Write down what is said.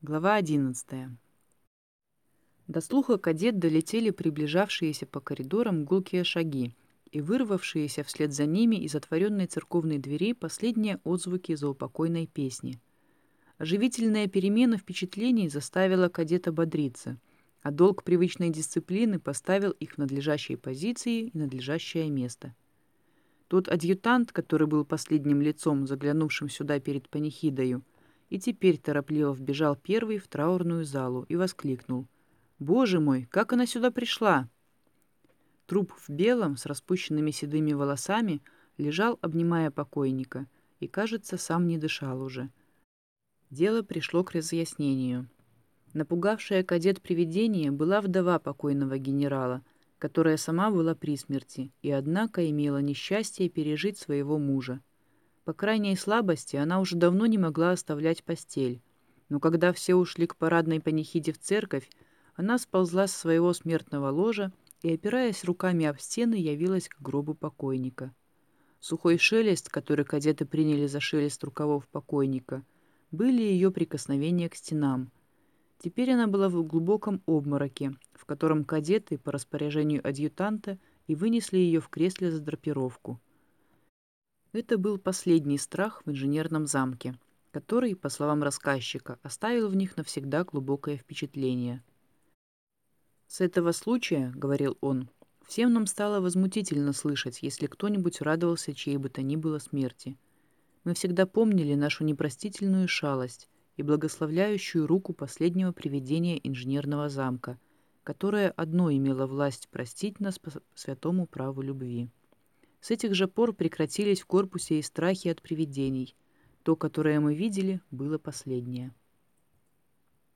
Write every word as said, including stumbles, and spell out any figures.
Глава одиннадцатая. До слуха кадет долетели приближавшиеся по коридорам гулкие шаги и вырвавшиеся вслед за ними из отворенной церковной двери последние отзвуки заупокойной песни. Оживительная перемена впечатлений заставила кадета бодриться, а долг привычной дисциплины поставил их в надлежащей позиции и надлежащее место. Тот адъютант, который был последним лицом, заглянувшим сюда перед панихидою, и теперь торопливо вбежал первый в траурную залу и воскликнул: «Боже мой, как она сюда пришла!» Труп в белом, с распущенными седыми волосами, лежал, обнимая покойника, и, кажется, сам не дышал уже. Дело пришло к разъяснению. Напугавшая кадет привидение была вдова покойного генерала, которая сама была при смерти и, однако, имела несчастье пережить своего мужа. По крайней слабости она уже давно не могла оставлять постель, но когда все ушли к парадной панихиде в церковь, она сползла с своего смертного ложа и, опираясь руками об стены, явилась к гробу покойника. Сухой шелест, который кадеты приняли за шелест рукавов покойника, были ее прикосновения к стенам. Теперь она была в глубоком обмороке, в котором кадеты, по распоряжению адъютанта, и вынесли ее в кресле за драпировку. Это был последний страх в инженерном замке, который, по словам рассказчика, оставил в них навсегда глубокое впечатление. «С этого случая, — говорил он, — всем нам стало возмутительно слышать, если кто-нибудь радовался чьей бы то ни было смерти. Мы всегда помнили нашу непростительную шалость и благословляющую руку последнего привидения инженерного замка, которое одно имело власть простить нас по святому праву любви. С этих же пор прекратились в корпусе и страхи от привидений. То, которое мы видели, было последнее».